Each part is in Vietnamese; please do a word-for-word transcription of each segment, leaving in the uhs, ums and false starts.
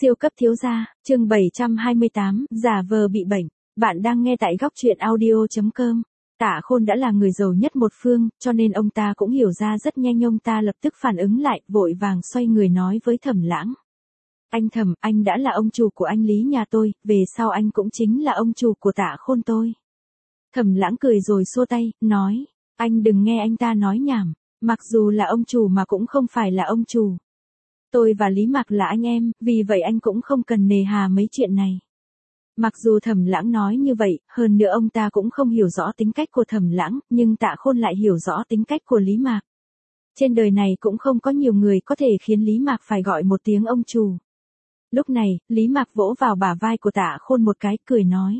Siêu cấp thiếu gia, chương bảy trăm hai mươi tám, giả vờ bị bệnh. Bạn đang nghe tại góc truyện audio.com. Tạ Khôn đã là người giàu nhất một phương, cho nên ông ta cũng hiểu ra rất nhanh, ông ta lập tức phản ứng lại, vội vàng xoay người nói với Thẩm Lãng. Anh Thẩm, anh đã là ông chủ của anh Lý nhà tôi, về sau anh cũng chính là ông chủ của Tạ Khôn tôi. Thẩm Lãng cười rồi xua tay, nói, anh đừng nghe anh ta nói nhảm, mặc dù là ông chủ mà cũng không phải là ông chủ. Tôi và Lý Mạc là anh em, vì vậy anh cũng không cần nề hà mấy chuyện này. Mặc dù Thẩm Lãng nói như vậy, hơn nữa ông ta cũng không hiểu rõ tính cách của Thẩm Lãng, nhưng Tạ Khôn lại hiểu rõ tính cách của Lý Mạc. Trên đời này cũng không có nhiều người có thể khiến Lý Mạc phải gọi một tiếng ông chủ. Lúc này, Lý Mạc vỗ vào bả vai của Tạ Khôn một cái, cười nói.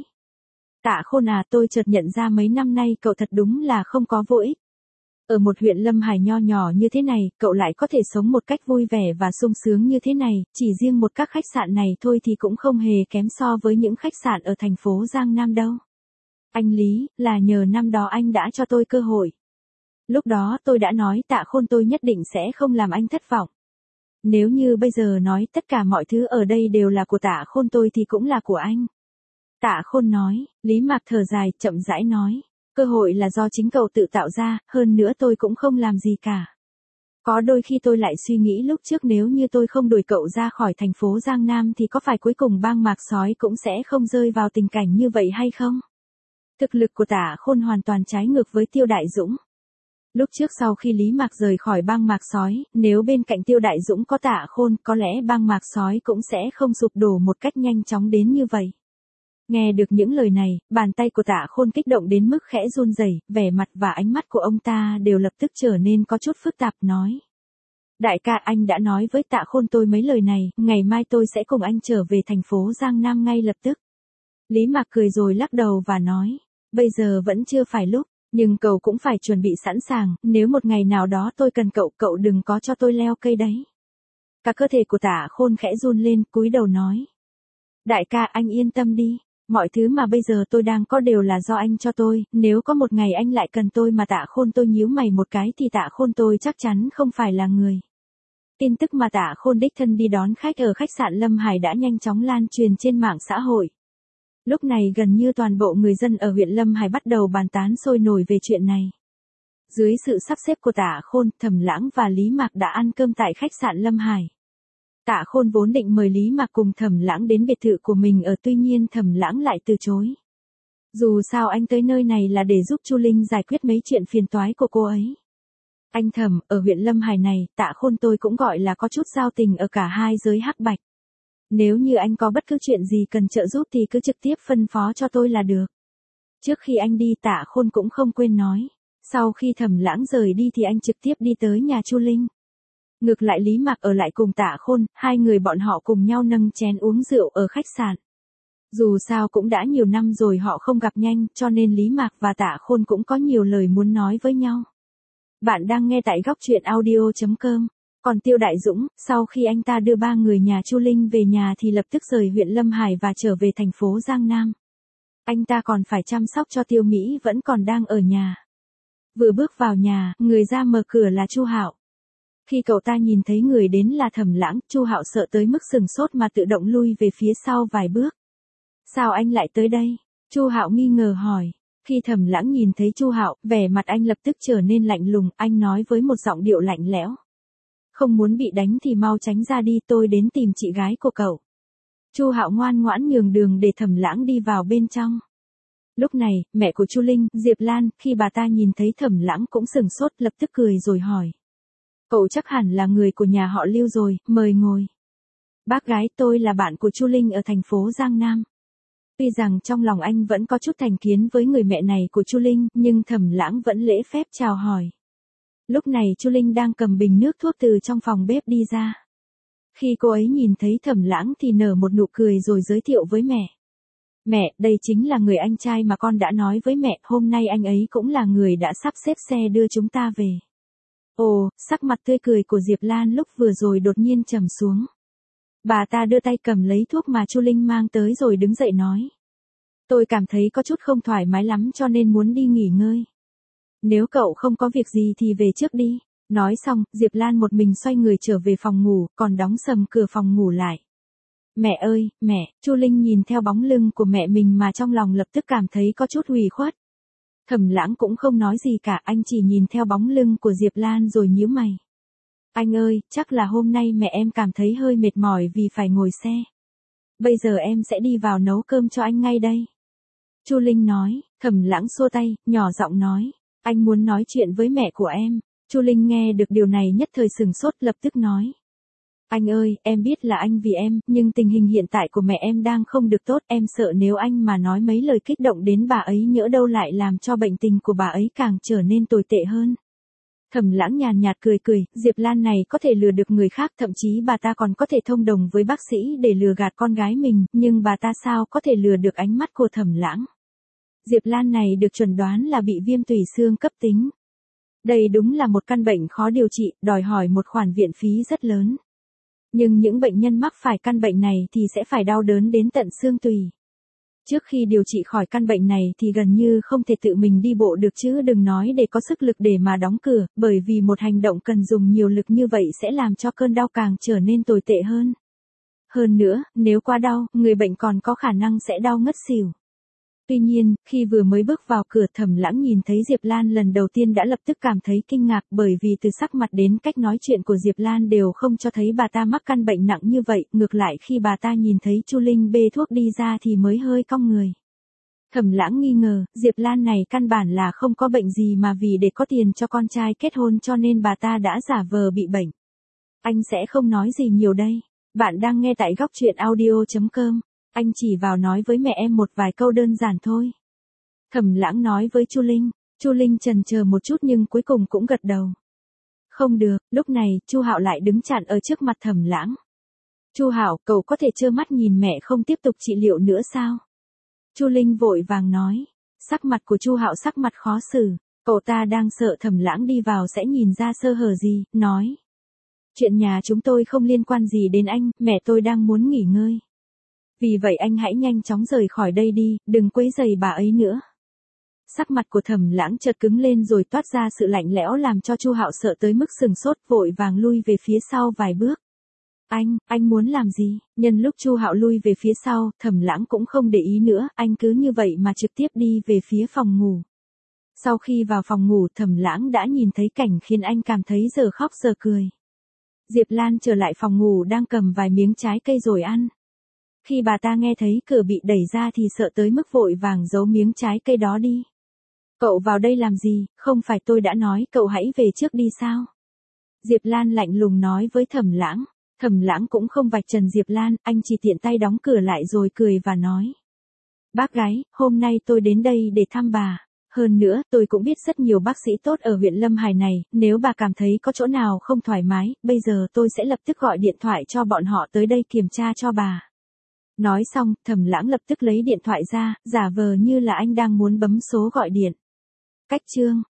Tạ Khôn à, tôi chợt nhận ra mấy năm nay cậu thật đúng là không có vô ích. Ở một huyện Lâm Hải nho nhỏ như thế này, cậu lại có thể sống một cách vui vẻ và sung sướng như thế này, chỉ riêng một các khách sạn này thôi thì cũng không hề kém so với những khách sạn ở thành phố Giang Nam đâu. Anh Lý, là nhờ năm đó anh đã cho tôi cơ hội. Lúc đó tôi đã nói Tạ Khôn tôi nhất định sẽ không làm anh thất vọng. Nếu như bây giờ nói tất cả mọi thứ ở đây đều là của Tạ Khôn tôi thì cũng là của anh. Tạ Khôn nói, Lý Mạc thở dài, chậm rãi nói. Cơ hội là do chính cậu tự tạo ra, hơn nữa tôi cũng không làm gì cả. Có đôi khi tôi lại suy nghĩ lúc trước nếu như tôi không đuổi cậu ra khỏi thành phố Giang Nam thì có phải cuối cùng bang Mạc Sói cũng sẽ không rơi vào tình cảnh như vậy hay không? Thực lực của Tạ Khôn hoàn toàn trái ngược với Tiêu Đại Dũng. Lúc trước sau khi Lý Mạc rời khỏi bang Mạc Sói, nếu bên cạnh Tiêu Đại Dũng có Tạ Khôn, có lẽ bang Mạc Sói cũng sẽ không sụp đổ một cách nhanh chóng đến như vậy. Nghe được những lời này, bàn tay của Tạ Khôn kích động đến mức khẽ run rẩy, vẻ mặt và ánh mắt của ông ta đều lập tức trở nên có chút phức tạp, nói. Đại ca, anh đã nói với Tạ Khôn tôi mấy lời này, ngày mai tôi sẽ cùng anh trở về thành phố Giang Nam ngay lập tức. Lý Mạc cười rồi lắc đầu và nói, bây giờ vẫn chưa phải lúc, nhưng cậu cũng phải chuẩn bị sẵn sàng, nếu một ngày nào đó tôi cần cậu, cậu đừng có cho tôi leo cây đấy. Cả cơ thể của Tạ Khôn khẽ run lên, cúi đầu nói. Đại ca, anh yên tâm đi. Mọi thứ mà bây giờ tôi đang có đều là do anh cho tôi, nếu có một ngày anh lại cần tôi mà Tạ Khôn tôi nhíu mày một cái thì Tạ Khôn tôi chắc chắn không phải là người. Tin tức mà Tạ Khôn đích thân đi đón khách ở khách sạn Lâm Hải đã nhanh chóng lan truyền trên mạng xã hội. Lúc này gần như toàn bộ người dân ở huyện Lâm Hải bắt đầu bàn tán sôi nổi về chuyện này. Dưới sự sắp xếp của Tạ Khôn, Thẩm Lãng và Lý Mạc đã ăn cơm tại khách sạn Lâm Hải. Tạ Khôn vốn định mời Lý Mạc cùng Thẩm Lãng đến biệt thự của mình ở, tuy nhiên Thẩm Lãng lại từ chối. Dù sao anh tới nơi này là để giúp Chu Linh giải quyết mấy chuyện phiền toái của cô ấy. Anh Thẩm, ở huyện Lâm Hải này, Tạ Khôn tôi cũng gọi là có chút giao tình ở cả hai giới hắc bạch. Nếu như anh có bất cứ chuyện gì cần trợ giúp thì cứ trực tiếp phân phó cho tôi là được. Trước khi anh đi, Tạ Khôn cũng không quên nói. Sau khi Thẩm Lãng rời đi thì anh trực tiếp đi tới nhà Chu Linh. Ngược lại Lý Mạc ở lại cùng Tạ Khôn, hai người bọn họ cùng nhau nâng chén uống rượu ở khách sạn. Dù sao cũng đã nhiều năm rồi họ không gặp nhanh, cho nên Lý Mạc và Tạ Khôn cũng có nhiều lời muốn nói với nhau. Bạn đang nghe tại góc truyện audio.com. Còn Tiêu Đại Dũng, sau khi anh ta đưa ba người nhà Chu Linh về nhà thì lập tức rời huyện Lâm Hải và trở về thành phố Giang Nam. Anh ta còn phải chăm sóc cho Tiêu Mỹ vẫn còn đang ở nhà. Vừa bước vào nhà, người ra mở cửa là Chu Hạo. Khi cậu ta nhìn thấy người đến là Thẩm Lãng, Chu Hạo sợ tới mức sừng sốt mà tự động lui về phía sau vài bước. Sao anh lại tới đây? Chu Hạo nghi ngờ hỏi. Khi Thẩm Lãng nhìn thấy Chu Hạo, vẻ mặt anh lập tức trở nên lạnh lùng, anh nói với một giọng điệu lạnh lẽo. Không muốn bị đánh thì mau tránh ra đi, tôi đến tìm chị gái của cậu. Chu Hạo ngoan ngoãn nhường đường để Thẩm Lãng đi vào bên trong. Lúc này, mẹ của Chu Linh, Diệp Lan, khi bà ta nhìn thấy Thẩm Lãng cũng sừng sốt, lập tức cười rồi hỏi. Cậu chắc hẳn là người của nhà họ Lưu rồi, mời ngồi. Bác gái, tôi là bạn của Chu Linh ở thành phố Giang Nam. Tuy rằng trong lòng anh vẫn có chút thành kiến với người mẹ này của Chu Linh, nhưng Thẩm Lãng vẫn lễ phép chào hỏi. Lúc này Chu Linh đang cầm bình nước thuốc từ trong phòng bếp đi ra. Khi cô ấy nhìn thấy Thẩm Lãng thì nở một nụ cười rồi giới thiệu với mẹ. Mẹ, đây chính là người anh trai mà con đã nói với mẹ, hôm nay anh ấy cũng là người đã sắp xếp xe đưa chúng ta về. Ồ, sắc mặt tươi cười của Diệp Lan lúc vừa rồi đột nhiên trầm xuống. Bà ta đưa tay cầm lấy thuốc mà Chu Linh mang tới rồi đứng dậy nói. Tôi cảm thấy có chút không thoải mái lắm cho nên muốn đi nghỉ ngơi. Nếu cậu không có việc gì thì về trước đi. Nói xong, Diệp Lan một mình xoay người trở về phòng ngủ, còn đóng sầm cửa phòng ngủ lại. Mẹ ơi, mẹ, Chu Linh nhìn theo bóng lưng của mẹ mình mà trong lòng lập tức cảm thấy có chút ủy khuất. Thẩm Lãng cũng không nói gì cả, anh chỉ nhìn theo bóng lưng của Diệp Lan rồi nhíu mày. Anh ơi, chắc là hôm nay mẹ em cảm thấy hơi mệt mỏi vì phải ngồi xe. Bây giờ em sẽ đi vào nấu cơm cho anh ngay đây. Chu Linh nói. Thẩm Lãng xua tay, nhỏ giọng nói. Anh muốn nói chuyện với mẹ của em. Chu Linh nghe được điều này nhất thời sửng sốt, lập tức nói. Anh ơi, em biết là anh vì em, nhưng tình hình hiện tại của mẹ em đang không được tốt, em sợ nếu anh mà nói mấy lời kích động đến bà ấy nhỡ đâu lại làm cho bệnh tình của bà ấy càng trở nên tồi tệ hơn. Thẩm Lãng nhàn nhạt cười cười, Diệp Lan này có thể lừa được người khác, thậm chí bà ta còn có thể thông đồng với bác sĩ để lừa gạt con gái mình, nhưng bà ta sao có thể lừa được ánh mắt của Thẩm Lãng. Diệp Lan này được chuẩn đoán là bị viêm tủy xương cấp tính. Đây đúng là một căn bệnh khó điều trị, đòi hỏi một khoản viện phí rất lớn. Nhưng những bệnh nhân mắc phải căn bệnh này thì sẽ phải đau đớn đến tận xương tủy. Trước khi điều trị khỏi căn bệnh này thì gần như không thể tự mình đi bộ được, chứ đừng nói để có sức lực để mà đóng cửa, bởi vì một hành động cần dùng nhiều lực như vậy sẽ làm cho cơn đau càng trở nên tồi tệ hơn. Hơn nữa, nếu quá đau, người bệnh còn có khả năng sẽ đau ngất xỉu. Tuy nhiên, khi vừa mới bước vào cửa, Thẩm Lãng nhìn thấy Diệp Lan lần đầu tiên đã lập tức cảm thấy kinh ngạc, bởi vì từ sắc mặt đến cách nói chuyện của Diệp Lan đều không cho thấy bà ta mắc căn bệnh nặng như vậy, ngược lại khi bà ta nhìn thấy Chu Linh bê thuốc đi ra thì mới hơi cong người. Thẩm Lãng nghi ngờ, Diệp Lan này căn bản là không có bệnh gì mà vì để có tiền cho con trai kết hôn cho nên bà ta đã giả vờ bị bệnh. Anh sẽ không nói gì nhiều đây. Bạn đang nghe tại góc truyện audio chấm com. Anh chỉ vào nói với mẹ em một vài câu đơn giản thôi. Thẩm Lãng nói với Chu Linh. Chu Linh chần chờ một chút nhưng cuối cùng cũng gật đầu. Không được, lúc này, Chu Hạo lại đứng chặn ở trước mặt Thẩm Lãng. Chu Hạo, cậu có thể trơ mắt nhìn mẹ không tiếp tục trị liệu nữa sao? Chu Linh vội vàng nói. Sắc mặt của Chu Hạo sắc mặt khó xử. Cậu ta đang sợ Thẩm Lãng đi vào sẽ nhìn ra sơ hở gì, nói. Chuyện nhà chúng tôi không liên quan gì đến anh, mẹ tôi đang muốn nghỉ ngơi. Vì vậy anh hãy nhanh chóng rời khỏi đây đi, đừng quấy rầy bà ấy nữa. Sắc mặt của Thẩm Lãng chợt cứng lên rồi toát ra sự lạnh lẽo làm cho Chu Hạo sợ tới mức sừng sốt, vội vàng lui về phía sau vài bước. Anh, anh muốn làm gì? Nhân lúc Chu Hạo lui về phía sau, Thẩm Lãng cũng không để ý nữa, anh cứ như vậy mà trực tiếp đi về phía phòng ngủ. Sau khi vào phòng ngủ, Thẩm Lãng đã nhìn thấy cảnh khiến anh cảm thấy giờ khóc giờ cười. Diệp Lan trở lại phòng ngủ đang cầm vài miếng trái cây rồi ăn. Khi bà ta nghe thấy cửa bị đẩy ra thì sợ tới mức vội vàng giấu miếng trái cây đó đi. Cậu vào đây làm gì, không phải tôi đã nói cậu hãy về trước đi sao? Diệp Lan lạnh lùng nói với Thẩm Lãng. Thẩm Lãng cũng không vạch trần Diệp Lan, anh chỉ tiện tay đóng cửa lại rồi cười và nói. Bác gái, hôm nay tôi đến đây để thăm bà. Hơn nữa, tôi cũng biết rất nhiều bác sĩ tốt ở huyện Lâm Hải này, nếu bà cảm thấy có chỗ nào không thoải mái, bây giờ tôi sẽ lập tức gọi điện thoại cho bọn họ tới đây kiểm tra cho bà. Nói xong, Thẩm Lãng lập tức lấy điện thoại ra, giả vờ như là anh đang muốn bấm số gọi điện. Cách chương